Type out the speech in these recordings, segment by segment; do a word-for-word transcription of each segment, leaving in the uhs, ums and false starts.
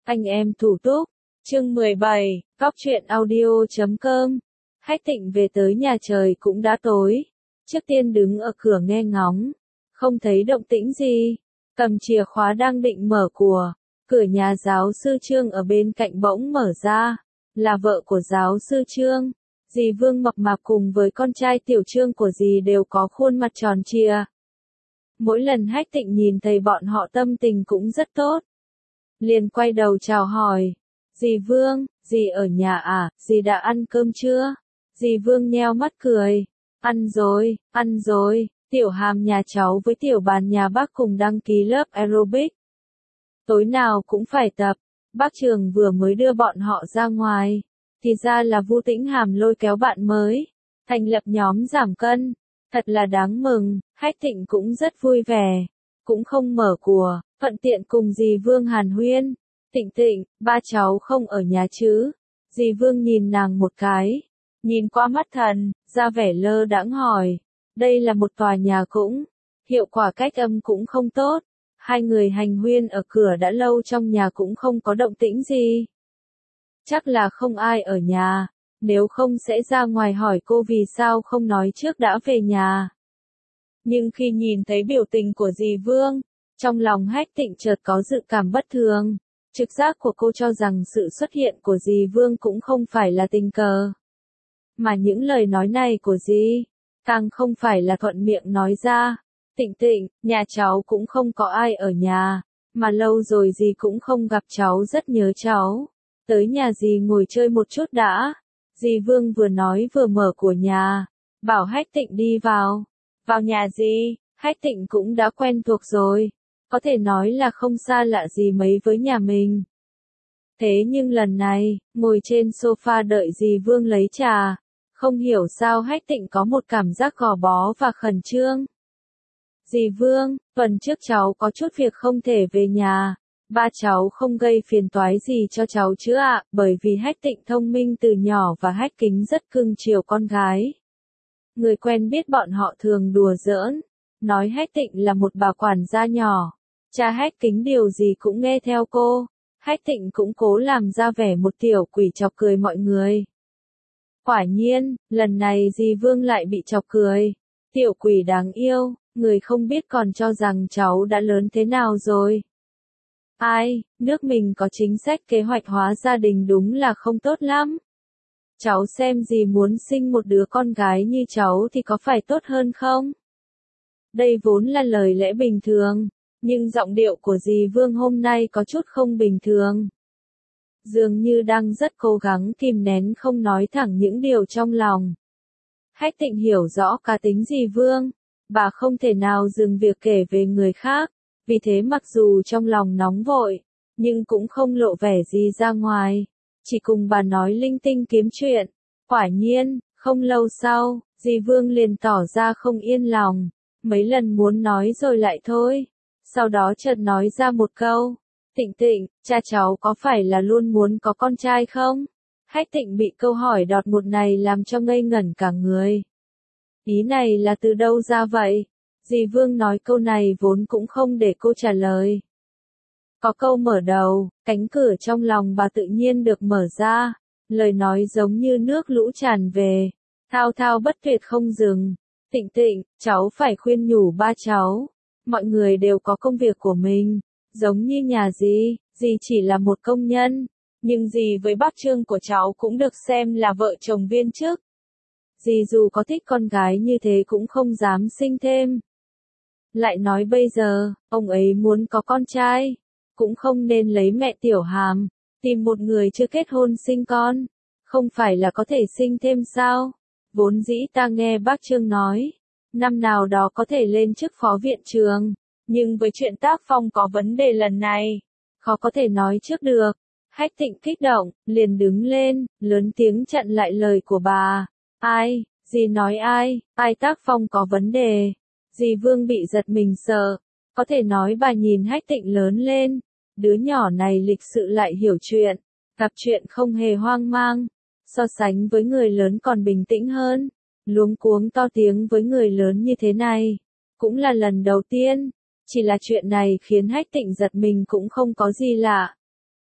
Anh em thủ túc, chương mười bảy, góc truyện audio chấm com. Hách Tịnh về tới nhà trời cũng đã tối. Trước tiên đứng ở cửa nghe ngóng, không thấy động tĩnh gì, cầm chìa khóa đang định mở của. Cửa nhà giáo sư Trương ở bên cạnh bỗng mở ra, là vợ của giáo sư Trương. Dì Vương mập mạp cùng với con trai tiểu Trương của dì đều có khuôn mặt tròn trịa. Mỗi lần Hách Tịnh nhìn thấy bọn họ tâm tình cũng rất tốt. Liền quay đầu chào hỏi. Dì Vương, dì ở nhà à, dì đã ăn cơm chưa? Dì Vương nheo mắt cười. Ăn rồi, ăn rồi, Tiểu Hàm nhà cháu với Tiểu Bàn nhà bác cùng đăng ký lớp aerobic. Tối nào cũng phải tập, bác Trường vừa mới đưa bọn họ ra ngoài. Thì ra là Vu Tĩnh Hàm lôi kéo bạn mới, thành lập nhóm giảm cân. Thật là đáng mừng, Hách Tịnh cũng rất vui vẻ, cũng không mở của, thuận tiện cùng dì Vương hàn huyên. Tịnh Tịnh, ba cháu không ở nhà chứ? Dì Vương nhìn nàng một cái, nhìn qua mắt thần, ra vẻ lơ đãng hỏi. Đây là một tòa nhà cũng, hiệu quả cách âm cũng không tốt. Hai người hành huyên ở cửa đã lâu, trong nhà cũng không có động tĩnh gì. Chắc là không ai ở nhà, nếu không sẽ ra ngoài hỏi cô vì sao không nói trước đã về nhà. Nhưng khi nhìn thấy biểu tình của dì Vương, trong lòng Hách Tịnh chợt có dự cảm bất thường. Trực giác của cô cho rằng sự xuất hiện của dì Vương cũng không phải là tình cờ. Mà những lời nói này của dì, càng không phải là thuận miệng nói ra. Tịnh Tịnh, nhà cháu cũng không có ai ở nhà, mà lâu rồi dì cũng không gặp cháu, rất nhớ cháu. Tới nhà dì ngồi chơi một chút đã. Dì Vương vừa nói vừa mở của nhà, bảo Hách Tịnh đi vào. Vào nhà dì, Hách Tịnh cũng đã quen thuộc rồi, có thể nói là không xa lạ gì mấy với nhà mình. Thế nhưng lần này, ngồi trên sofa đợi dì Vương lấy trà, không hiểu sao Hách Tịnh có một cảm giác gò bó và khẩn trương. Dì Vương, tuần trước cháu có chút việc không thể về nhà. Ba cháu không gây phiền toái gì cho cháu chứ ạ? Bởi vì Hách Tịnh thông minh từ nhỏ và Hách Kính rất cưng chiều con gái. Người quen biết bọn họ thường đùa giỡn, nói Hách Tịnh là một bà quản gia nhỏ. Cha Hách Kính điều gì cũng nghe theo cô. Hách Tịnh cũng cố làm ra vẻ một tiểu quỷ chọc cười mọi người. Quả nhiên, lần này dì Vương lại bị chọc cười. Tiểu quỷ đáng yêu, người không biết còn cho rằng cháu đã lớn thế nào rồi. Ai, nước mình có chính sách kế hoạch hóa gia đình đúng là không tốt lắm. Cháu xem dì muốn sinh một đứa con gái như cháu thì có phải tốt hơn không? Đây vốn là lời lẽ bình thường, nhưng giọng điệu của dì Vương hôm nay có chút không bình thường. Dường như đang rất cố gắng kìm nén không nói thẳng những điều trong lòng. Hách Tịnh hiểu rõ cá tính dì Vương, bà không thể nào dừng việc kể về người khác. Vì thế mặc dù trong lòng nóng vội, nhưng cũng không lộ vẻ gì ra ngoài, chỉ cùng bà nói linh tinh kiếm chuyện. Quả nhiên, không lâu sau, dì Vương liền tỏ ra không yên lòng, mấy lần muốn nói rồi lại thôi. Sau đó chợt nói ra một câu, Tịnh Tịnh, cha cháu có phải là luôn muốn có con trai không? Hách Tịnh bị câu hỏi đột ngột này làm cho ngây ngẩn cả người. Ý này là từ đâu ra vậy? Dì Vương nói câu này vốn cũng không để cô trả lời. Có câu mở đầu, cánh cửa trong lòng bà tự nhiên được mở ra, lời nói giống như nước lũ tràn về, thao thao bất tuyệt không dừng. Tịnh Tịnh, cháu phải khuyên nhủ ba cháu, mọi người đều có công việc của mình, giống như nhà dì, dì chỉ là một công nhân, nhưng dì với bác Trương của cháu cũng được xem là vợ chồng viên chức. Dì dù có thích con gái như thế cũng không dám sinh thêm. Lại nói bây giờ, ông ấy muốn có con trai, cũng không nên lấy mẹ Tiểu Hàm, tìm một người chưa kết hôn sinh con, không phải là có thể sinh thêm sao? Vốn dĩ ta nghe bác Trương nói, năm nào đó có thể lên chức phó viện trường, nhưng với chuyện tác phong có vấn đề lần này, khó có thể nói trước được. Hách Tịnh kích động, liền đứng lên, lớn tiếng chặn lại lời của bà. Ai, dì nói ai, ai tác phong có vấn đề? Dì Vương bị giật mình sợ, có thể nói bà nhìn Hách Tịnh lớn lên, đứa nhỏ này lịch sự lại hiểu chuyện, gặp chuyện không hề hoang mang, so sánh với người lớn còn bình tĩnh hơn, luống cuống to tiếng với người lớn như thế này, cũng là lần đầu tiên, chỉ là chuyện này khiến Hách Tịnh giật mình cũng không có gì lạ.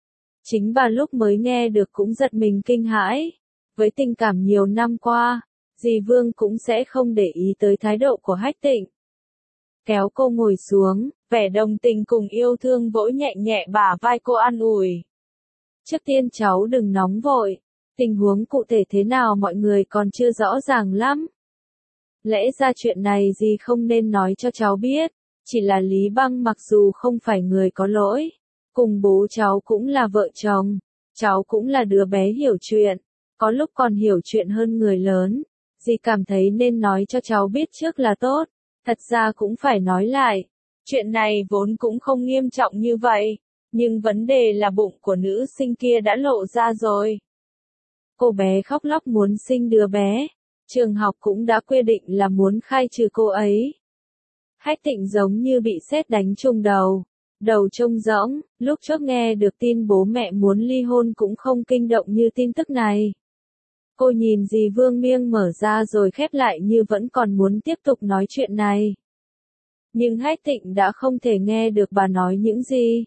Chính bà lúc mới nghe được cũng giật mình kinh hãi. Với tình cảm nhiều năm qua, dì Vương cũng sẽ không để ý tới thái độ của Hách Tịnh. Kéo cô ngồi xuống, vẻ đồng tình cùng yêu thương vỗ nhẹ nhẹ bả vai cô an ủi. Trước tiên cháu đừng nóng vội, tình huống cụ thể thế nào mọi người còn chưa rõ ràng lắm. Lẽ ra chuyện này dì không nên nói cho cháu biết, chỉ là Lý Băng mặc dù không phải người có lỗi, cùng bố cháu cũng là vợ chồng, cháu cũng là đứa bé hiểu chuyện, có lúc còn hiểu chuyện hơn người lớn, dì cảm thấy nên nói cho cháu biết trước là tốt, thật ra cũng phải nói lại, chuyện này vốn cũng không nghiêm trọng như vậy, nhưng vấn đề là bụng của nữ sinh kia đã lộ ra rồi. Cô bé khóc lóc muốn sinh đứa bé, trường học cũng đã quy định là muốn khai trừ cô ấy. Hách Tịnh giống như bị sét đánh trúng đầu, đầu trông rỗng, lúc trước nghe được tin bố mẹ muốn ly hôn cũng không kinh động như tin tức này. Cô nhìn dì Vương miệng mở ra rồi khép lại như vẫn còn muốn tiếp tục nói chuyện này. Nhưng Hách Tịnh đã không thể nghe được bà nói những gì.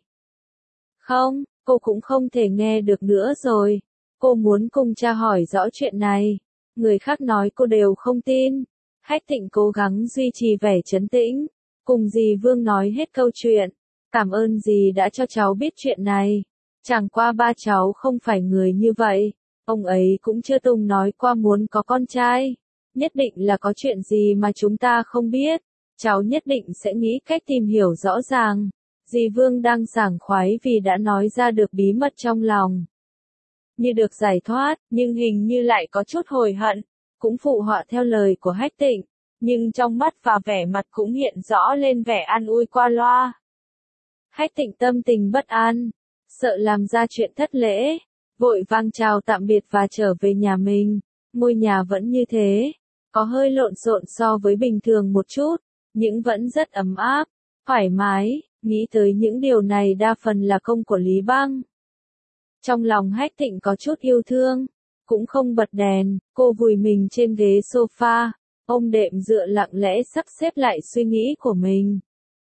Không, cô cũng không thể nghe được nữa rồi. Cô muốn cùng cha hỏi rõ chuyện này. Người khác nói cô đều không tin. Hách Tịnh cố gắng duy trì vẻ trấn tĩnh. Cùng dì Vương nói hết câu chuyện. Cảm ơn dì đã cho cháu biết chuyện này. Chẳng qua ba cháu không phải người như vậy. Ông ấy cũng chưa từng nói qua muốn có con trai. Nhất định là có chuyện gì mà chúng ta không biết. Cháu nhất định sẽ nghĩ cách tìm hiểu rõ ràng. Dì Vương đang sảng khoái vì đã nói ra được bí mật trong lòng. Như được giải thoát, nhưng hình như lại có chút hối hận, cũng phụ họa theo lời của Hách Tịnh, nhưng trong mắt và vẻ mặt cũng hiện rõ lên vẻ an ủi qua loa. Hách Tịnh tâm tình bất an, sợ làm ra chuyện thất lễ, vội vàng chào tạm biệt và trở về nhà mình. Ngôi nhà vẫn như thế, có hơi lộn xộn so với bình thường một chút, nhưng vẫn rất ấm áp, thoải mái. Nghĩ tới những điều này đa phần là công của Lý Băng. Trong lòng Hách Tịnh có chút yêu thương, cũng không bật đèn, cô vùi mình trên ghế sofa, ôm đệm dựa lặng lẽ sắp xếp lại suy nghĩ của mình.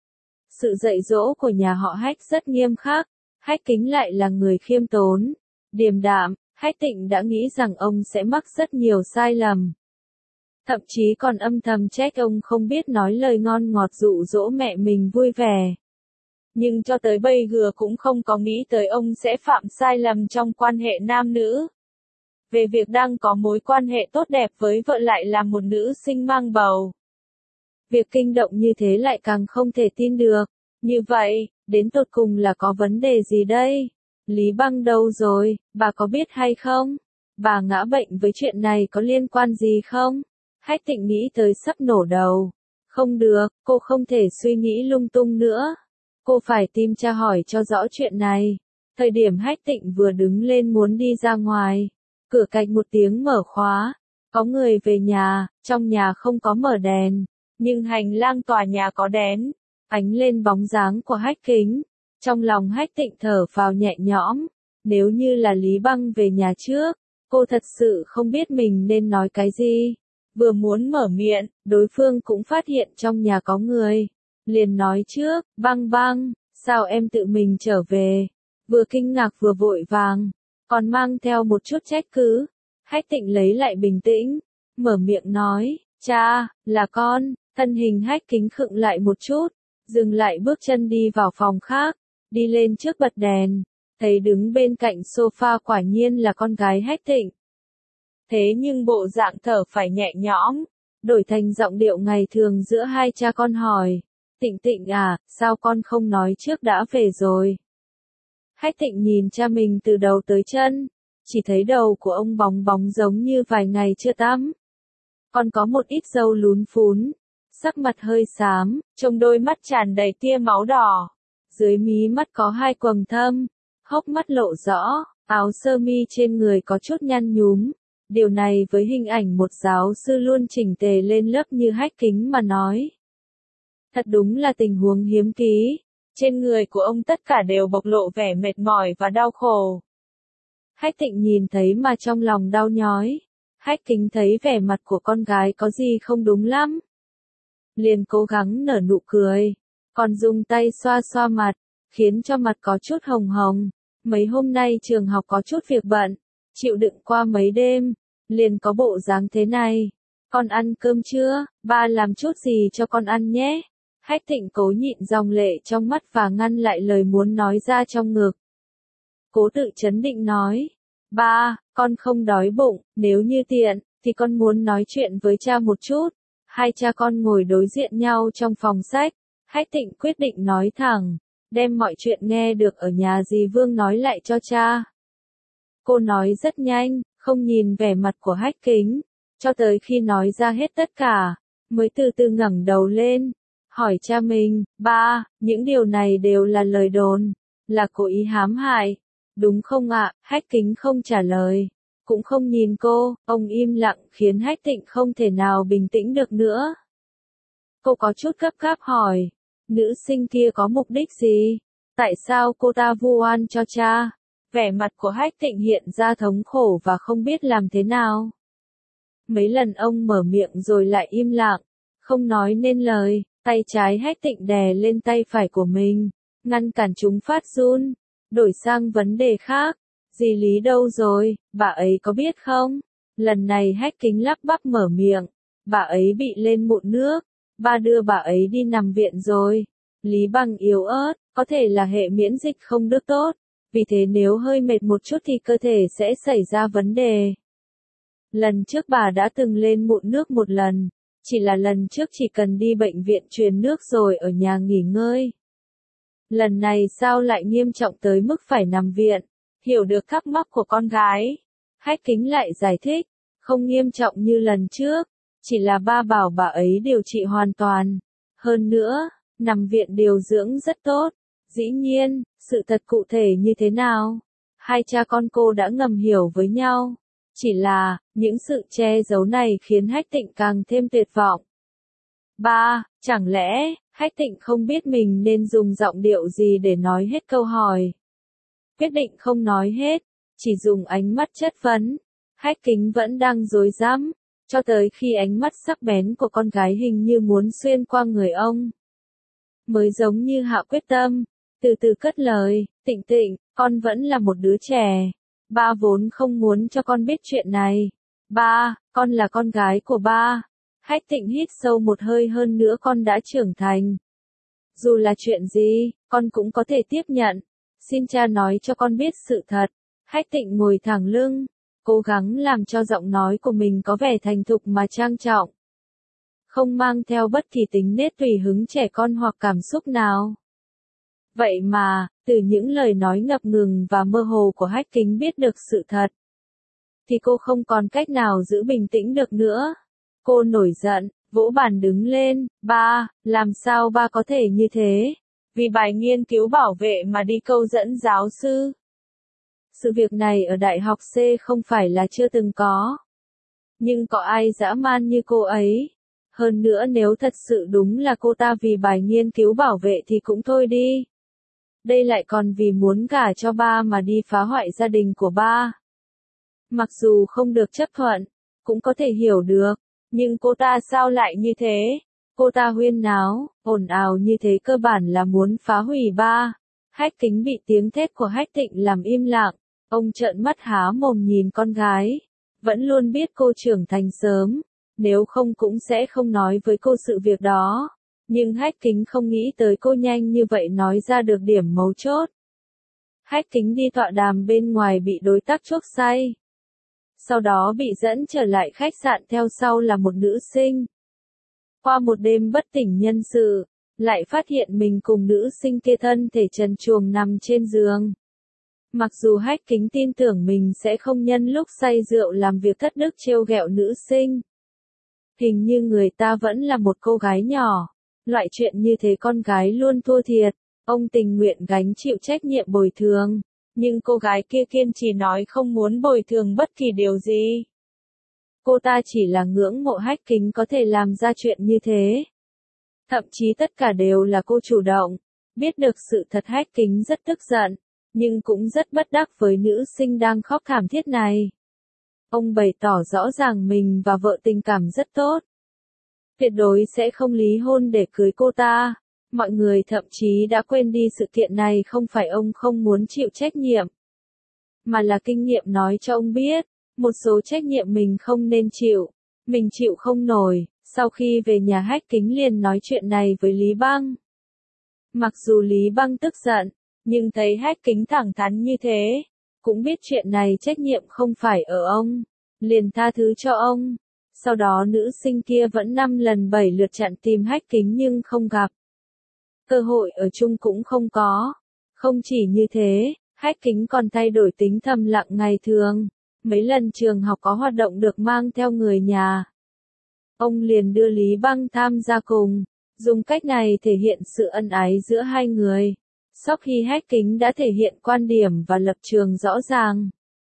Sự dạy dỗ của nhà họ Hách rất nghiêm khắc, Hách Kính lại là người khiêm tốn, điềm đạm, Hách Tịnh đã nghĩ rằng ông sẽ mắc rất nhiều sai lầm. Thậm chí còn âm thầm trách ông không biết nói lời ngon ngọt dụ dỗ mẹ mình vui vẻ. Nhưng cho tới bây giờ cũng không có nghĩ tới ông sẽ phạm sai lầm trong quan hệ nam nữ. Về việc đang có mối quan hệ tốt đẹp với vợ lại là một nữ sinh mang bầu. Việc kinh động như thế lại càng không thể tin được. Như vậy, đến tột cùng là có vấn đề gì đây? Lý Băng đâu rồi, bà có biết hay không? Bà ngã bệnh với chuyện này có liên quan gì không? Hách Tịnh nghĩ tới sắp nổ đầu. Không được, cô không thể suy nghĩ lung tung nữa. Cô phải tìm tra hỏi cho rõ chuyện này. Thời điểm Hách Tịnh vừa đứng lên muốn đi ra ngoài, cửa cạch một tiếng mở khóa. Có người về nhà, trong nhà không có mở đèn, nhưng hành lang tòa nhà có đèn, ánh lên bóng dáng của Hách Kính. Trong lòng Hách Tịnh thở phào nhẹ nhõm. Nếu như là Lý Băng về nhà trước, cô thật sự không biết mình nên nói cái gì. Vừa muốn mở miệng, đối phương cũng phát hiện trong nhà có người. Liền nói trước, Băng Băng, sao em tự mình trở về? Vừa kinh ngạc vừa vội vàng, còn mang theo một chút trách cứ. Hách Tịnh lấy lại bình tĩnh, mở miệng nói, cha, là con. Thân hình Hách Kính khựng lại một chút, dừng lại bước chân đi vào phòng khác, đi lên trước bật đèn, thấy đứng bên cạnh sofa quả nhiên là con gái Hách Tịnh. Thế nhưng bộ dạng thở phải nhẹ nhõm, đổi thành giọng điệu ngày thường giữa hai cha con hỏi. Tịnh Tịnh à, sao con không nói trước đã về rồi? Hách Tịnh nhìn cha mình từ đầu tới chân, chỉ thấy đầu của ông bóng bóng giống như vài ngày chưa tắm. Còn có một ít râu lún phún, sắc mặt hơi xám, trong đôi mắt tràn đầy tia máu đỏ. Dưới mí mắt có hai quầng thâm, hốc mắt lộ rõ, áo sơ mi trên người có chút nhăn nhúm. Điều này với hình ảnh một giáo sư luôn chỉnh tề lên lớp như Hách Kính mà nói. Thật đúng là tình huống hiếm ký. Trên người của ông tất cả đều bộc lộ vẻ mệt mỏi và đau khổ. Hách Tịnh nhìn thấy mà trong lòng đau nhói. Hách Kính thấy vẻ mặt của con gái có gì không đúng lắm. Liền cố gắng nở nụ cười, còn dùng tay xoa xoa mặt, khiến cho mặt có chút hồng hồng. Mấy hôm nay trường học có chút việc bận, chịu đựng qua mấy đêm, liền có bộ dáng thế này. Con ăn cơm chưa? Ba làm chút gì cho con ăn nhé. Hách Thịnh cố nhịn dòng lệ trong mắt và ngăn lại lời muốn nói ra trong ngực. Cố tự trấn định nói, ba, con không đói bụng, nếu như tiện, thì con muốn nói chuyện với cha một chút. Hai cha con ngồi đối diện nhau trong phòng sách. Hách Thịnh quyết định nói thẳng, đem mọi chuyện nghe được ở nhà dì Vương nói lại cho cha. Cô nói rất nhanh, không nhìn vẻ mặt của Hách Kính, cho tới khi nói ra hết tất cả, mới từ từ ngẩng đầu lên, hỏi cha mình, ba, những điều này đều là lời đồn, là cố ý hãm hại, đúng không ạ? Hách Kính không trả lời, cũng không nhìn cô, ông im lặng khiến Hách Thịnh không thể nào bình tĩnh được nữa. Cô có chút gấp gáp hỏi, nữ sinh kia có mục đích gì? Tại sao cô ta vu oan cho cha? Vẻ mặt của Hách Thịnh hiện ra thống khổ và không biết làm thế nào. Mấy lần ông mở miệng rồi lại im lặng, không nói nên lời, tay trái Hách Thịnh đè lên tay phải của mình, ngăn cản chúng phát run, đổi sang vấn đề khác. Dì Lý đâu rồi, bà ấy có biết không? Lần này Hách Kính lắp bắp mở miệng, bà ấy bị lên mụn nước, ba đưa bà ấy đi nằm viện rồi. Lý Bằng yếu ớt, có thể là hệ miễn dịch không được tốt, vì thế nếu hơi mệt một chút thì cơ thể sẽ xảy ra vấn đề. Lần trước bà đã từng lên mụn nước một lần, chỉ là lần trước chỉ cần đi bệnh viện truyền nước rồi ở nhà nghỉ ngơi. Lần này sao lại nghiêm trọng tới mức phải nằm viện? Hiểu được thắc mắc của con gái, Hách Kính lại giải thích, không nghiêm trọng như lần trước, chỉ là ba bảo bà ấy điều trị hoàn toàn. Hơn nữa, nằm viện điều dưỡng rất tốt. Dĩ nhiên, sự thật cụ thể như thế nào? Hai cha con cô đã ngầm hiểu với nhau. Chỉ là, những sự che giấu này khiến Hách Thịnh càng thêm tuyệt vọng. Ba, chẳng lẽ, Hách Thịnh không biết mình nên dùng giọng điệu gì để nói hết câu hỏi. Quyết định không nói hết, chỉ dùng ánh mắt chất vấn. Hách Kính vẫn đang rối rắm, cho tới khi ánh mắt sắc bén của con gái hình như muốn xuyên qua người ông. Mới giống như hạ quyết tâm, từ từ cất lời, Tịnh Tịnh, con vẫn là một đứa trẻ. Ba vốn không muốn cho con biết chuyện này. Ba, con là con gái của ba. Hách Thịnh hít sâu một hơi, hơn nữa con đã trưởng thành. Dù là chuyện gì, con cũng có thể tiếp nhận. Xin cha nói cho con biết sự thật. Hách Thịnh ngồi thẳng lưng, cố gắng làm cho giọng nói của mình có vẻ thành thục mà trang trọng. Không mang theo bất kỳ tính nết tùy hứng trẻ con hoặc cảm xúc nào. Vậy mà, từ những lời nói ngập ngừng và mơ hồ của Hách Kính biết được sự thật, thì cô không còn cách nào giữ bình tĩnh được nữa. Cô nổi giận, vỗ bàn đứng lên, ba, làm sao ba có thể như thế? Vì bài nghiên cứu bảo vệ mà đi câu dẫn giáo sư. Sự việc này ở đại học C không phải là chưa từng có. Nhưng có ai dã man như cô ấy? Hơn nữa nếu thật sự đúng là cô ta vì bài nghiên cứu bảo vệ thì cũng thôi đi. Đây lại còn vì muốn gả cho ba mà đi phá hoại gia đình của ba. Mặc dù không được chấp thuận, cũng có thể hiểu được, nhưng cô ta sao lại như thế? Cô ta huyên náo, ồn ào như thế cơ bản là muốn phá hủy ba. Hách Kính bị tiếng thét của Hách Thịnh làm im lặng, ông trợn mắt há mồm nhìn con gái. Vẫn luôn biết cô trưởng thành sớm, nếu không cũng sẽ không nói với cô sự việc đó. Nhưng Hách Kính không nghĩ tới cô nhanh như vậy nói ra được điểm mấu chốt. Hách Kính đi tọa đàm bên ngoài bị đối tác chuốc say. Sau đó bị dẫn trở lại khách sạn, theo sau là một nữ sinh. Qua một đêm bất tỉnh nhân sự, lại phát hiện mình cùng nữ sinh kia thân thể trần truồng nằm trên giường. Mặc dù Hách Kính tin tưởng mình sẽ không nhân lúc say rượu làm việc thất đức trêu ghẹo nữ sinh. Hình như người ta vẫn là một cô gái nhỏ. Loại chuyện như thế con gái luôn thua thiệt. Ông tình nguyện gánh chịu trách nhiệm bồi thường. Nhưng cô gái kia kiên trì nói không muốn bồi thường bất kỳ điều gì. Cô ta chỉ là ngưỡng mộ Hách Kính có thể làm ra chuyện như thế. Thậm chí tất cả đều là cô chủ động. Biết được sự thật Hách Kính rất tức giận, nhưng cũng rất bất đắc với nữ sinh đang khóc thảm thiết này. Ông bày tỏ rõ ràng mình và vợ tình cảm rất tốt. Tuyệt đối sẽ không ly hôn để cưới cô ta. Mọi người thậm chí đã quên đi sự kiện này không phải ông không muốn chịu trách nhiệm, mà là kinh nghiệm nói cho ông biết, một số trách nhiệm mình không nên chịu, mình chịu không nổi. Sau khi về nhà Hách Kính liền nói chuyện này với Lý Băng. Mặc dù Lý Băng tức giận, nhưng thấy Hách Kính thẳng thắn như thế, cũng biết chuyện này trách nhiệm không phải ở ông, liền tha thứ cho ông. Sau đó nữ sinh kia vẫn năm lần bảy lượt chặn tìm Hách Kính nhưng không gặp. Cơ hội ở chung cũng không có. Không chỉ như thế, Hách Kính còn thay đổi tính thầm lặng ngày thường. Mấy lần trường học có hoạt động được mang theo người nhà, ông liền đưa Lý Băng tham gia cùng, dùng cách này thể hiện sự ân ái giữa hai người. Sau khi Hách Kính đã thể hiện quan điểm và lập trường rõ ràng,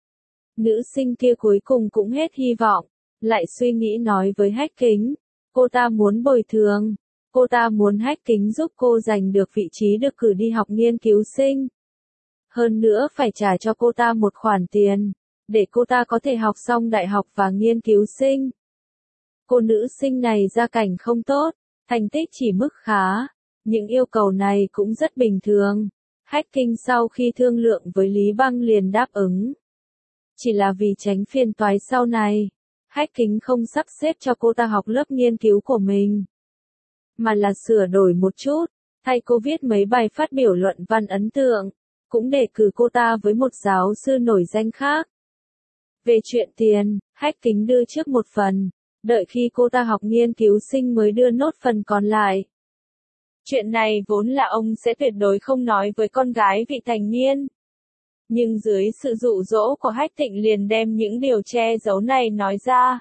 nữ sinh kia cuối cùng cũng hết hy vọng, lại suy nghĩ nói với Hách Kính, cô ta muốn bồi thường, cô ta muốn Hách Kính giúp cô giành được vị trí được cử đi học nghiên cứu sinh. Hơn nữa phải trả cho cô ta một khoản tiền, để cô ta có thể học xong đại học và nghiên cứu sinh. Cô nữ sinh này gia cảnh không tốt, thành tích chỉ mức khá, những yêu cầu này cũng rất bình thường. Hách Kính sau khi thương lượng với Lý Băng liền đáp ứng. Chỉ là vì tránh phiền toái sau này, Hách Kính không sắp xếp cho cô ta học lớp nghiên cứu của mình, mà là sửa đổi một chút, thay cô viết mấy bài phát biểu luận văn ấn tượng, cũng đề cử cô ta với một giáo sư nổi danh khác. Về chuyện tiền, Hách Kính đưa trước một phần, đợi khi cô ta học nghiên cứu sinh mới đưa nốt phần còn lại. Chuyện này vốn là ông sẽ tuyệt đối không nói với con gái vị thành niên. Nhưng dưới sự dụ dỗ của Hách Thịnh liền đem những điều che giấu này nói ra.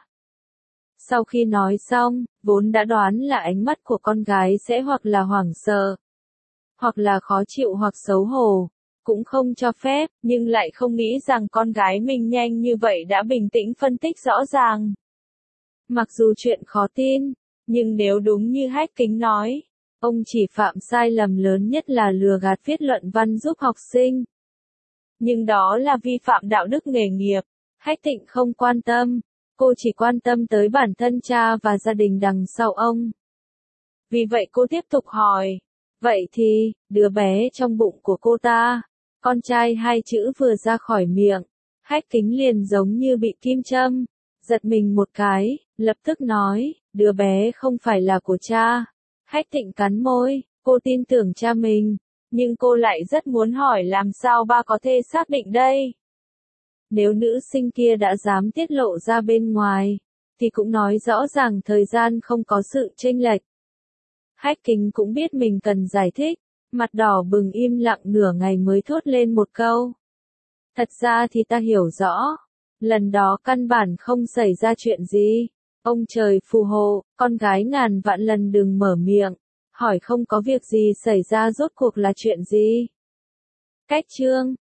Sau khi nói xong, vốn đã đoán là ánh mắt của con gái sẽ hoặc là hoảng sợ, hoặc là khó chịu hoặc xấu hổ, cũng không cho phép, nhưng lại không nghĩ rằng con gái mình nhanh như vậy đã bình tĩnh phân tích rõ ràng. Mặc dù chuyện khó tin, nhưng nếu đúng như Hách Kính nói, ông chỉ phạm sai lầm lớn nhất là lừa gạt viết luận văn giúp học sinh. Nhưng đó là vi phạm đạo đức nghề nghiệp. Hách Thịnh không quan tâm, cô chỉ quan tâm tới bản thân cha và gia đình đằng sau ông. Vì vậy cô tiếp tục hỏi, vậy thì, đứa bé trong bụng của cô ta, con trai hai chữ vừa ra khỏi miệng, Hách Kính liền giống như bị kim châm, giật mình một cái, lập tức nói, đứa bé không phải là của cha. Hách Thịnh cắn môi, cô tin tưởng cha mình, nhưng cô lại rất muốn hỏi làm sao ba có thể xác định đây. Nếu nữ sinh kia đã dám tiết lộ ra bên ngoài, thì cũng nói rõ ràng thời gian không có sự chênh lệch. Hách Kính cũng biết mình cần giải thích, mặt đỏ bừng im lặng nửa ngày mới thốt lên một câu. Thật ra thì ta hiểu rõ, lần đó căn bản không xảy ra chuyện gì. Ông trời phù hộ, con gái ngàn vạn lần đừng mở miệng, hỏi không có việc gì xảy ra rốt cuộc là chuyện gì. Cách chương